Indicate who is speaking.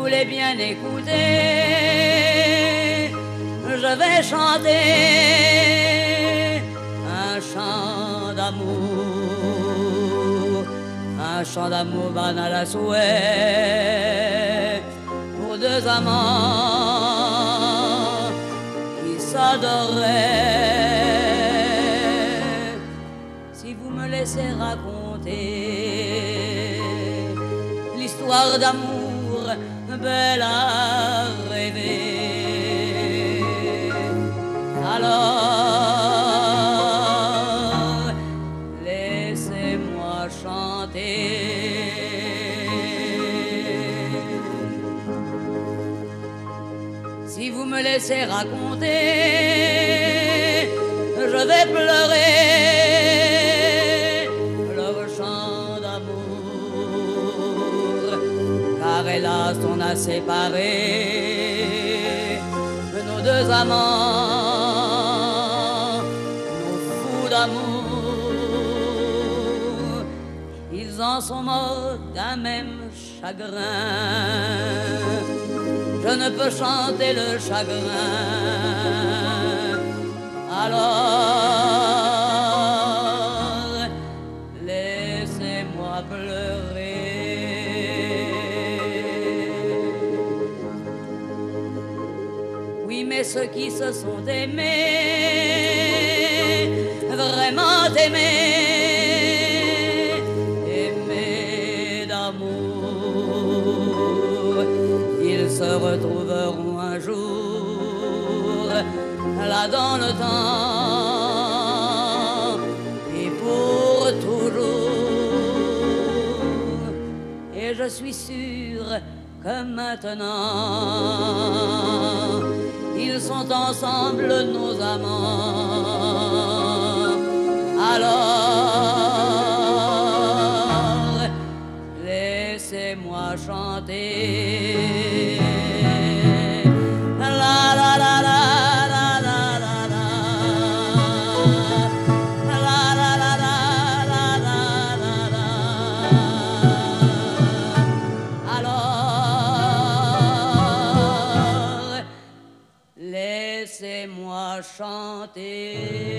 Speaker 1: voulez bien écouter, je vais chanter un chant d'amour, un chant d'amour banal à souhait pour deux amants qui s'adoraient. Si vous me laissez raconter l'histoire d'amour belle à rêver, alors laissez-moi chanter. Si vous me laissez raconter, je vais pleurer leur chant d'amour, car hélas on a séparé nos deux amants, nos fous d'amour. Ils en sont morts d'un même chagrin. Je ne peux chanter le chagrin, alors laissez-moi pleurer. Oui, mais ceux qui se sont aimés, vraiment aimés, aimés d'amour, ils se retrouveront un jour, là dans le temps, et pour toujours. Et je suis sûre que maintenant, ils sont ensemble nos amants. Alors, laissez-moi chanter. La la la la la la la la. La la la la la la la la. Alors, laissez-moi chanter.